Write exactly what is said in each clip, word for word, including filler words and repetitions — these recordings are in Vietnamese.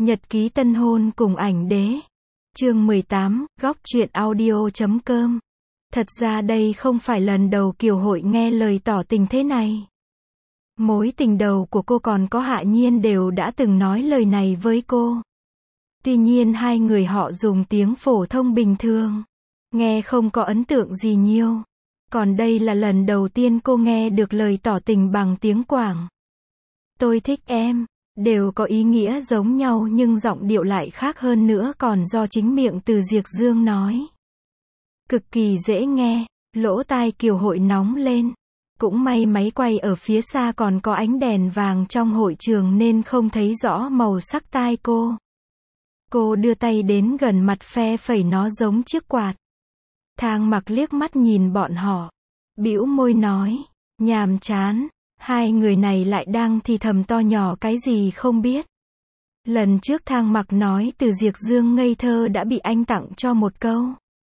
Nhật ký tân hôn cùng ảnh đế. Chương mười tám, góc truyện audio chấm com. Thật ra đây không phải lần đầu Kiều Hội nghe lời tỏ tình thế này. Mối tình đầu của cô còn có Hạ Nhiên đều đã từng nói lời này với cô. Tuy nhiên hai người họ dùng tiếng phổ thông bình thường, nghe không có ấn tượng gì nhiều. Còn đây là lần đầu tiên cô nghe được lời tỏ tình bằng tiếng Quảng. Tôi thích em. Đều có ý nghĩa giống nhau nhưng giọng điệu lại khác hơn nữa còn do chính miệng Từ Diệc Dương nói. Cực kỳ dễ nghe, lỗ tai Kiều Hội nóng lên. Cũng may máy quay ở phía xa còn có ánh đèn vàng trong hội trường nên không thấy rõ màu sắc tai cô. Cô đưa tay đến gần mặt phe phẩy nó giống chiếc quạt. Thang Mặc liếc mắt nhìn bọn họ, bĩu môi nói, nhàm chán. Hai người này lại đang thì thầm to nhỏ cái gì không biết. Lần trước Thang Mặc nói Từ Diệc Dương ngây thơ đã bị anh tặng cho một câu.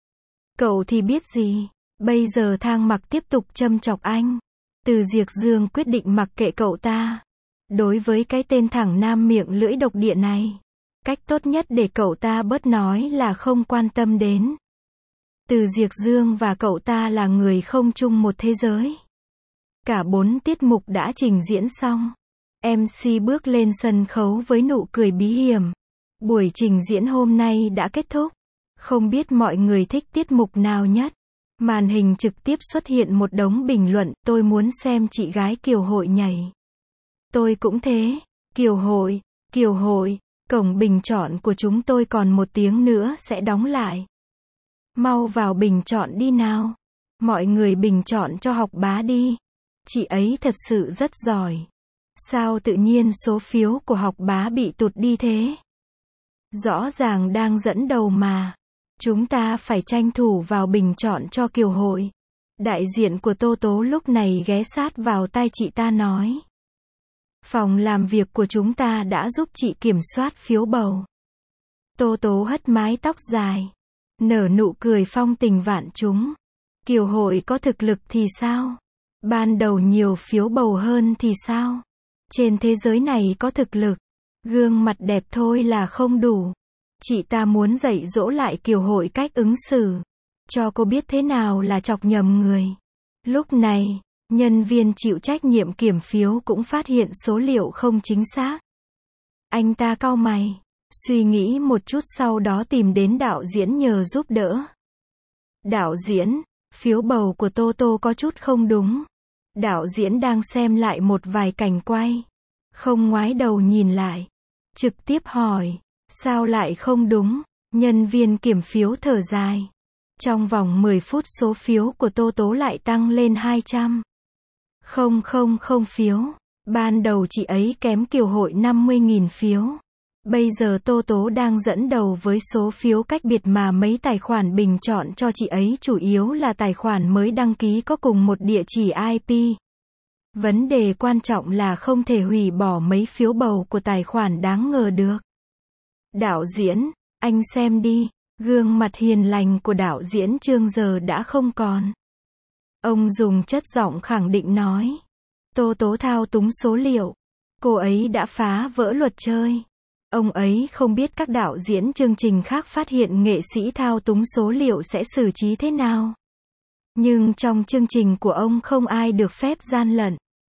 Cậu thì biết gì. Bây giờ Thang Mặc tiếp tục châm chọc anh. Từ Diệc Dương quyết định mặc kệ cậu ta. Đối với cái tên thẳng nam miệng lưỡi độc địa này, cách tốt nhất để cậu ta bớt nói là không quan tâm đến. Từ Diệc Dương và cậu ta là người không chung một thế giới. Cả bốn tiết mục đã trình diễn xong. em xê bước lên sân khấu với nụ cười bí hiểm. Buổi trình diễn hôm nay đã kết thúc. Không biết mọi người thích tiết mục nào nhất. Màn hình trực tiếp xuất hiện một đống bình luận, tôi muốn xem chị gái Kiều Hội nhảy. Tôi cũng thế. Kiều Hội, Kiều Hội, cổng bình chọn của chúng tôi còn một tiếng nữa sẽ đóng lại. Mau vào bình chọn đi nào. Mọi người bình chọn cho Học Bá đi. Chị ấy thật sự rất giỏi. Sao tự nhiên số phiếu của Học Bá bị tụt đi thế? Rõ ràng đang dẫn đầu mà. Chúng ta phải tranh thủ vào bình chọn cho Kiều Hội. Đại diện của Tô Tố lúc này ghé sát vào tai chị ta nói. Phòng làm việc của chúng ta đã giúp chị kiểm soát phiếu bầu. Tô Tố hất mái tóc dài, nở nụ cười phong tình vạn trúng. Kiều Hội có thực lực thì sao? Ban đầu nhiều phiếu bầu hơn thì sao? Trên thế giới này có thực lực, gương mặt đẹp thôi là không đủ. Chị ta muốn dạy dỗ lại Kiều Hội cách ứng xử, cho cô biết thế nào là chọc nhầm người. Lúc này, nhân viên chịu trách nhiệm kiểm phiếu cũng phát hiện số liệu không chính xác. Anh ta cau mày, suy nghĩ một chút sau đó tìm đến đạo diễn nhờ giúp đỡ. Đạo diễn, phiếu bầu của Tô Tô có chút không đúng. Đạo diễn đang xem lại một vài cảnh quay, không ngoái đầu nhìn lại, trực tiếp hỏi, sao lại không đúng? Nhân viên kiểm phiếu thở dài. Trong vòng mười phút số phiếu của Tô Tố lại tăng lên hai trăm. Không không không phiếu. Ban đầu chị ấy kém Kiều Hội năm mươi nghìn phiếu. Bây giờ Tô Tố đang dẫn đầu với số phiếu cách biệt mà mấy tài khoản bình chọn cho chị ấy chủ yếu là tài khoản mới đăng ký có cùng một địa chỉ i pê. Vấn đề quan trọng là không thể hủy bỏ mấy phiếu bầu của tài khoản đáng ngờ được. Đạo diễn, anh xem đi, gương mặt hiền lành của đạo diễn Trương giờ đã không còn. Ông dùng chất giọng khẳng định nói. Tô Tố thao túng số liệu. Cô ấy đã phá vỡ luật chơi. Ông ấy không biết các đạo diễn chương trình khác phát hiện nghệ sĩ thao túng số liệu sẽ xử trí thế nào. Nhưng trong chương trình của ông không ai được phép gian lận.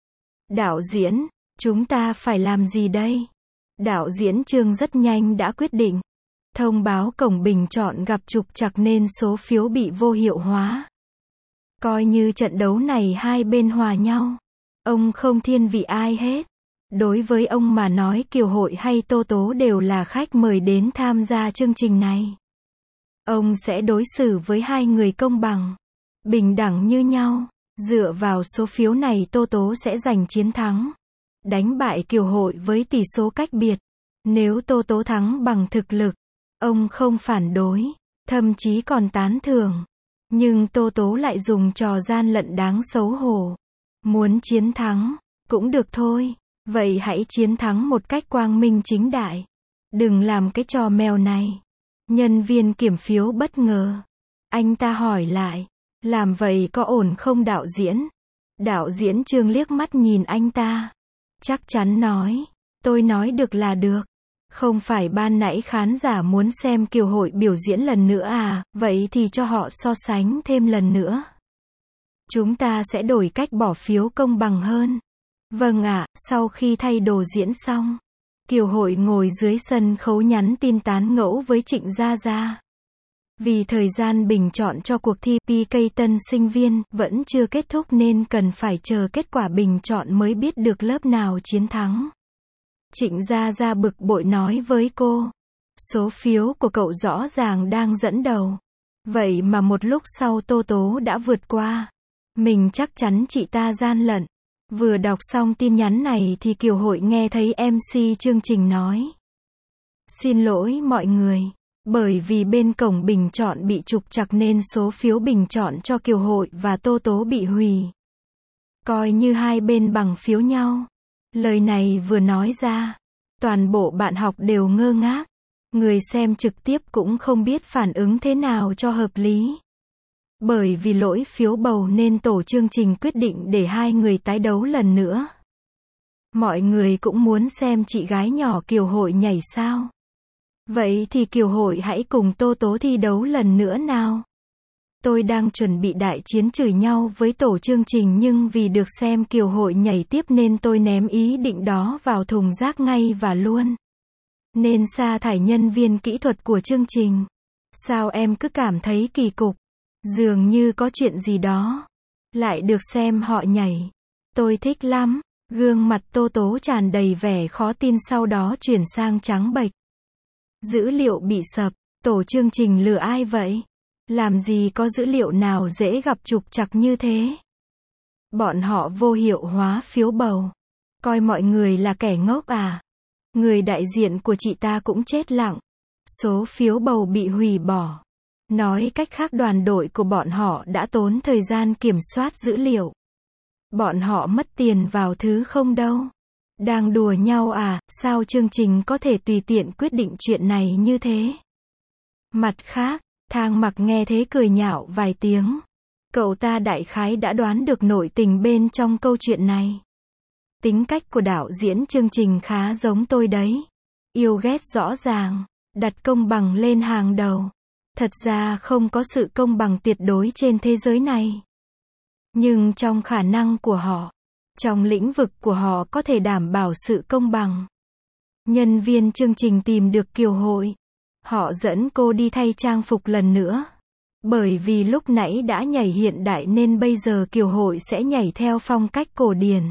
Đạo diễn, chúng ta phải làm gì đây? Đạo diễn Trương rất nhanh đã quyết định. Thông báo cổng bình chọn gặp trục trặc nên số phiếu bị vô hiệu hóa. Coi như trận đấu này hai bên hòa nhau. Ông không thiên vị ai hết. Đối với ông mà nói Kiều Hội hay Tô Tố đều là khách mời đến tham gia chương trình này. Ông sẽ đối xử với hai người công bằng, bình đẳng như nhau. Dựa vào số phiếu này Tô Tố sẽ giành chiến thắng, đánh bại Kiều Hội với tỷ số cách biệt. Nếu Tô Tố thắng bằng thực lực, ông không phản đối, thậm chí còn tán thưởng. Nhưng Tô Tố lại dùng trò gian lận đáng xấu hổ. Muốn chiến thắng, cũng được thôi. Vậy hãy chiến thắng một cách quang minh chính đại. Đừng làm cái trò mèo này. Nhân viên kiểm phiếu bất ngờ. Anh ta hỏi lại. Làm vậy có ổn không đạo diễn? Đạo diễn Trương liếc mắt nhìn anh ta. Chắc chắn nói. Tôi nói được là được. Không phải ban nãy khán giả muốn xem Kiều Hội biểu diễn lần nữa à, vậy thì cho họ so sánh thêm lần nữa. Chúng ta sẽ đổi cách bỏ phiếu công bằng hơn. Vâng ạ, sau khi thay đồ diễn xong, Kiều Hội ngồi dưới sân khấu nhắn tin tán ngẫu với Trịnh Gia Gia. Vì thời gian bình chọn cho cuộc thi pê ca tân sinh viên vẫn chưa kết thúc nên cần phải chờ kết quả bình chọn mới biết được lớp nào chiến thắng. Trịnh Gia Gia bực bội nói với cô, số phiếu của cậu rõ ràng đang dẫn đầu. Vậy mà một lúc sau Tô Tố đã vượt qua. Mình chắc chắn chị ta gian lận. Vừa đọc xong tin nhắn này thì Kiều Hội nghe thấy em xê chương trình nói. Xin lỗi mọi người. Bởi vì bên cổng bình chọn bị trục trặc nên số phiếu bình chọn cho Kiều Hội và Tô Tố bị hủy. Coi như hai bên bằng phiếu nhau. Lời này vừa nói ra, toàn bộ bạn học đều ngơ ngác. Người xem trực tiếp cũng không biết phản ứng thế nào cho hợp lý. Bởi vì lỗi phiếu bầu nên tổ chương trình quyết định để hai người tái đấu lần nữa. Mọi người cũng muốn xem chị gái nhỏ Kiều Hội nhảy sao. Vậy thì Kiều Hội hãy cùng Tô Tố thi đấu lần nữa nào. Tôi đang chuẩn bị đại chiến chửi nhau với tổ chương trình nhưng vì được xem Kiều Hội nhảy tiếp nên tôi ném ý định đó vào thùng rác ngay và luôn. Nên sa thải nhân viên kỹ thuật của chương trình. Sao em cứ cảm thấy kỳ cục? Dường như có chuyện gì đó. Lại được xem họ nhảy. Tôi thích lắm. Gương mặt Tô Tố tràn đầy vẻ khó tin sau đó chuyển sang trắng bệch. Dữ liệu bị sập. Tổ chương trình lừa ai vậy? Làm gì có dữ liệu nào dễ gặp trục trặc như thế? Bọn họ vô hiệu hóa phiếu bầu. Coi mọi người là kẻ ngốc à? Người đại diện của chị ta cũng chết lặng. Số phiếu bầu bị hủy bỏ. Nói cách khác đoàn đội của bọn họ đã tốn thời gian kiểm soát dữ liệu. Bọn họ mất tiền vào thứ không đâu. Đang đùa nhau à, sao chương trình có thể tùy tiện quyết định chuyện này như thế? Mặt khác, Thang Mặc nghe thế cười nhạo vài tiếng. Cậu ta đại khái đã đoán được nội tình bên trong câu chuyện này. Tính cách của đạo diễn chương trình khá giống tôi đấy. Yêu ghét rõ ràng, đặt công bằng lên hàng đầu. Thật ra không có sự công bằng tuyệt đối trên thế giới này. Nhưng trong khả năng của họ, trong lĩnh vực của họ có thể đảm bảo sự công bằng. Nhân viên chương trình tìm được Kiều Hội. Họ dẫn cô đi thay trang phục lần nữa. Bởi vì lúc nãy đã nhảy hiện đại nên bây giờ Kiều Hội sẽ nhảy theo phong cách cổ điển.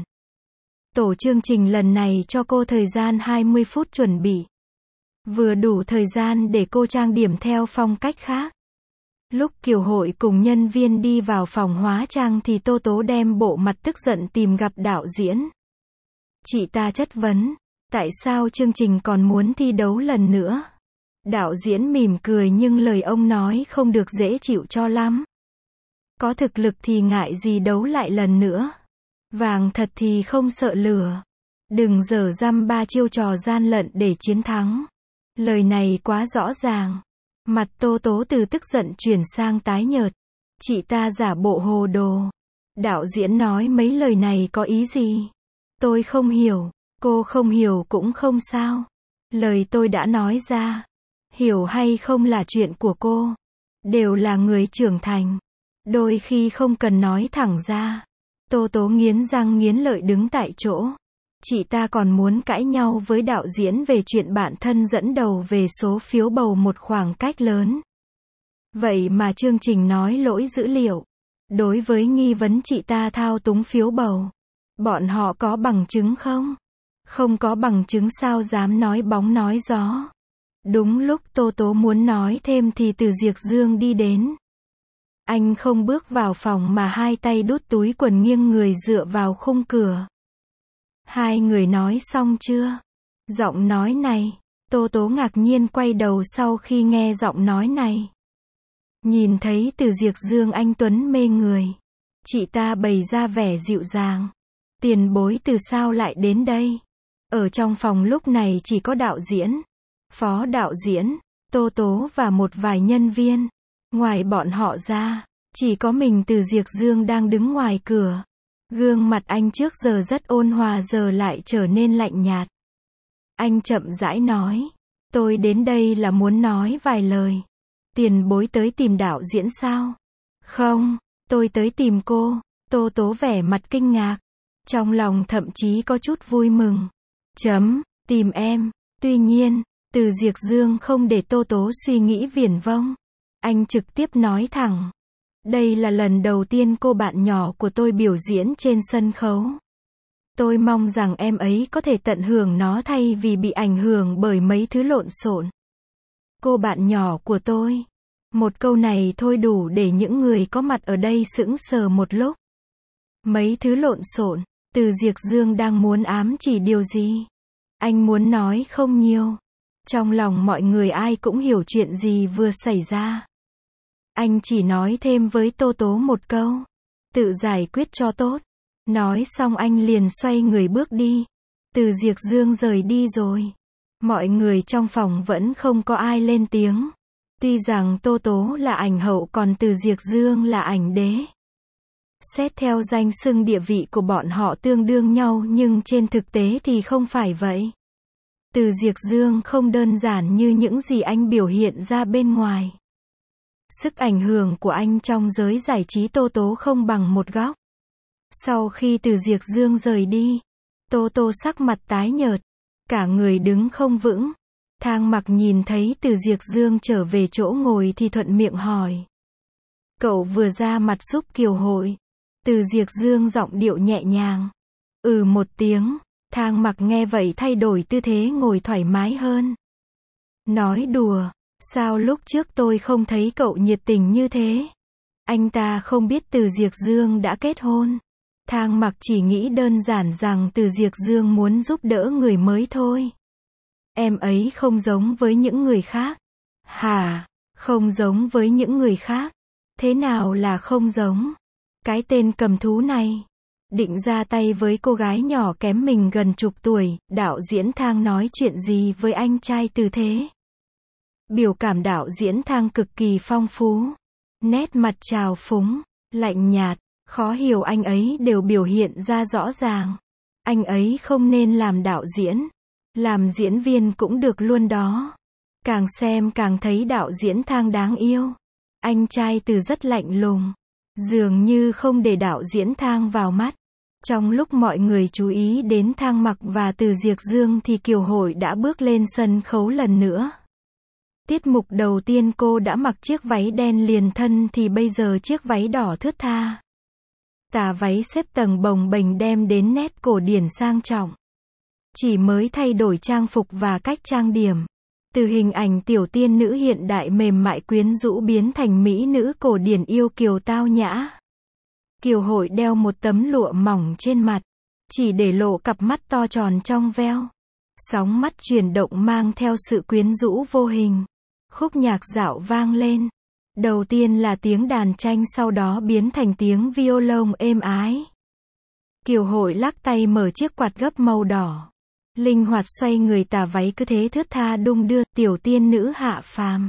Tổ chương trình lần này cho cô thời gian hai mươi phút chuẩn bị. Vừa đủ thời gian để cô trang điểm theo phong cách khác. Lúc Kiều Hội cùng nhân viên đi vào phòng hóa trang thì Tô Tố đem bộ mặt tức giận tìm gặp đạo diễn. Chị ta chất vấn, tại sao chương trình còn muốn thi đấu lần nữa? Đạo diễn mỉm cười nhưng lời ông nói không được dễ chịu cho lắm. Có thực lực thì ngại gì đấu lại lần nữa. Vàng thật thì không sợ lửa. Đừng dở dăm ba chiêu trò gian lận để chiến thắng. Lời này quá rõ ràng. Mặt Tô Tố từ tức giận chuyển sang tái nhợt. Chị ta giả bộ hồ đồ. Đạo diễn nói mấy lời này có ý gì? Tôi không hiểu. Cô không hiểu cũng không sao. Lời tôi đã nói ra. Hiểu hay không là chuyện của cô. Đều là người trưởng thành. Đôi khi không cần nói thẳng ra. Tô Tố nghiến răng nghiến lợi đứng tại chỗ. Chị ta còn muốn cãi nhau với đạo diễn về chuyện bản thân dẫn đầu về số phiếu bầu một khoảng cách lớn. Vậy mà chương trình nói lỗi dữ liệu. Đối với nghi vấn chị ta thao túng phiếu bầu. Bọn họ có bằng chứng không? Không có bằng chứng sao dám nói bóng nói gió. Đúng lúc Tô Tố muốn nói thêm thì Từ Diệc Dương đi đến. Anh không bước vào phòng mà hai tay đút túi quần nghiêng người dựa vào khung cửa. Hai người nói xong chưa? Giọng nói này. Tô Tố ngạc nhiên quay đầu sau khi nghe giọng nói này. Nhìn thấy Từ Diệc Dương anh tuấn mê người. Chị ta bày ra vẻ dịu dàng. Tiền bối từ sao lại đến đây? Ở trong phòng lúc này chỉ có đạo diễn, phó đạo diễn, Tô Tố và một vài nhân viên. Ngoài bọn họ ra, chỉ có mình Từ Diệc Dương đang đứng ngoài cửa. Gương mặt anh trước giờ rất ôn hòa giờ lại trở nên lạnh nhạt. Anh chậm rãi nói. Tôi đến đây là muốn nói vài lời. Tiền bối tới tìm đạo diễn sao? Không, tôi tới tìm cô. Tô Tố vẻ mặt kinh ngạc. Trong lòng thậm chí có chút vui mừng. Chấm, tìm em. Tuy nhiên, Từ Diệc Dương không để Tô Tố suy nghĩ viển vông. Anh trực tiếp nói thẳng. Đây là lần đầu tiên cô bạn nhỏ của tôi biểu diễn trên sân khấu. Tôi mong rằng em ấy có thể tận hưởng nó thay vì bị ảnh hưởng bởi mấy thứ lộn xộn. Cô bạn nhỏ của tôi. Một câu này thôi đủ để những người có mặt ở đây sững sờ một lúc. Mấy thứ lộn xộn, Từ Diệc Dương đang muốn ám chỉ điều gì? Anh muốn nói không nhiều. Trong lòng mọi người ai cũng hiểu chuyện gì vừa xảy ra. Anh chỉ nói thêm với Tô Tố một câu. Tự giải quyết cho tốt. Nói xong anh liền xoay người bước đi. Từ Diệc Dương rời đi rồi. Mọi người trong phòng vẫn không có ai lên tiếng. Tuy rằng Tô Tố là ảnh hậu còn Từ Diệc Dương là ảnh đế. Xét theo danh xưng địa vị của bọn họ tương đương nhau nhưng trên thực tế thì không phải vậy. Từ Diệc Dương không đơn giản như những gì anh biểu hiện ra bên ngoài. Sức ảnh hưởng của anh trong giới giải trí Tô Tố không bằng một góc. Sau khi Từ Diệc Dương rời đi, Tô Tô sắc mặt tái nhợt, cả người đứng không vững. Thang Mặc nhìn thấy Từ Diệc Dương trở về chỗ ngồi thì thuận miệng hỏi. Cậu vừa ra mặt giúp Kiều Hội. Từ Diệc Dương giọng điệu nhẹ nhàng. Ừ một tiếng, Thang Mặc nghe vậy thay đổi tư thế ngồi thoải mái hơn. Nói đùa, sao lúc trước tôi không thấy cậu nhiệt tình như thế? Anh ta không biết Từ Diệc Dương đã kết hôn. Thang Mặc chỉ nghĩ đơn giản rằng Từ Diệc Dương muốn giúp đỡ người mới thôi. Em ấy không giống với những người khác. Hả? Không giống với những người khác? Thế nào là không giống? Cái tên cầm thú này định ra tay với cô gái nhỏ kém mình gần chục tuổi, đạo diễn Thang nói chuyện gì với anh trai Từ thế? Biểu cảm đạo diễn Thang cực kỳ phong phú. Nét mặt trào phúng, lạnh nhạt, khó hiểu anh ấy đều biểu hiện ra rõ ràng. Anh ấy không nên làm đạo diễn. Làm diễn viên cũng được luôn đó. Càng xem càng thấy đạo diễn Thang đáng yêu. Anh trai Từ rất lạnh lùng. Dường như không để đạo diễn Thang vào mắt. Trong lúc mọi người chú ý đến Thang Mặc và Từ Diệc Dương thì Kiều Hội đã bước lên sân khấu lần nữa. Tiết mục đầu tiên cô đã mặc chiếc váy đen liền thân thì bây giờ chiếc váy đỏ thướt tha. Tà váy xếp tầng bồng bềnh đem đến nét cổ điển sang trọng. Chỉ mới thay đổi trang phục và cách trang điểm. Từ hình ảnh tiểu tiên nữ hiện đại mềm mại quyến rũ biến thành mỹ nữ cổ điển yêu kiều tao nhã. Kiều Hội đeo một tấm lụa mỏng trên mặt, chỉ để lộ cặp mắt to tròn trong veo. Sóng mắt chuyển động mang theo sự quyến rũ vô hình. Khúc nhạc dạo vang lên. Đầu tiên là tiếng đàn tranh sau đó biến thành tiếng violon êm ái. Kiều Hội lắc tay mở chiếc quạt gấp màu đỏ. Linh hoạt xoay người tà váy cứ thế thướt tha đung đưa, tiểu tiên nữ hạ phàm.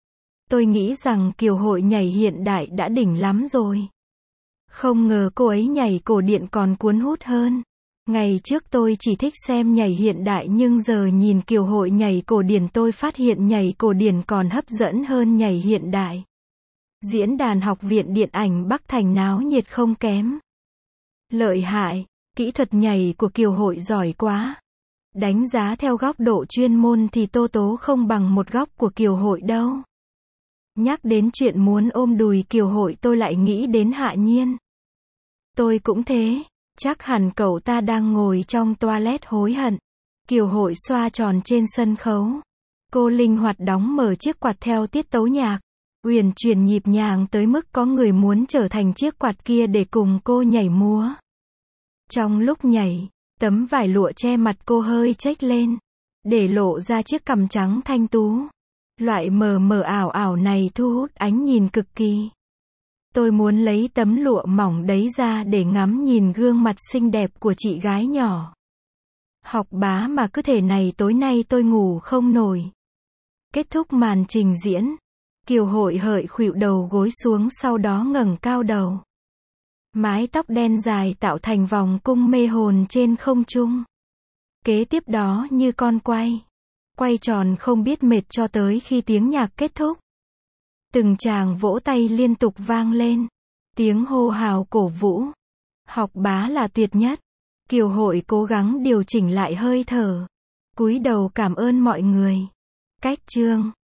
Tôi nghĩ rằng Kiều Hội nhảy hiện đại đã đỉnh lắm rồi. Không ngờ cô ấy nhảy cổ điển còn cuốn hút hơn. Ngày trước tôi chỉ thích xem nhảy hiện đại nhưng giờ nhìn Kiều Hội nhảy cổ điển tôi phát hiện nhảy cổ điển còn hấp dẫn hơn nhảy hiện đại. Diễn đàn Học viện Điện ảnh Bắc Thành náo nhiệt không kém. Lợi hại, kỹ thuật nhảy của Kiều Hội giỏi quá. Đánh giá theo góc độ chuyên môn thì Tô Tố không bằng một góc của Kiều Hội đâu. Nhắc đến chuyện muốn ôm đùi Kiều Hội tôi lại nghĩ đến Hạ Nhiên. Tôi cũng thế, chắc hẳn cậu ta đang ngồi trong toilet hối hận. Kiều Hội xoa tròn trên sân khấu. Cô linh hoạt đóng mở chiếc quạt theo tiết tấu nhạc. Uyển chuyển nhịp nhàng tới mức có người muốn trở thành chiếc quạt kia để cùng cô nhảy múa. Trong lúc nhảy, tấm vải lụa che mặt cô hơi chếch lên, để lộ ra chiếc cằm trắng thanh tú. Loại mờ mờ ảo ảo này thu hút ánh nhìn cực kỳ. Tôi muốn lấy tấm lụa mỏng đấy ra để ngắm nhìn gương mặt xinh đẹp của chị gái nhỏ. Học bá mà cứ thể này tối nay tôi ngủ không nổi. Kết thúc màn trình diễn, Kiều Hội hợi khuỵu đầu gối xuống sau đó ngẩng cao đầu. Mái tóc đen dài tạo thành vòng cung mê hồn trên không trung. Kế tiếp đó như con quay. Quay tròn không biết mệt cho tới khi tiếng nhạc kết thúc. Từng tràng vỗ tay liên tục vang lên. Tiếng hô hào cổ vũ. Học bá là tuyệt nhất. Kiều Hội cố gắng điều chỉnh lại hơi thở. Cúi đầu cảm ơn mọi người. Cách chương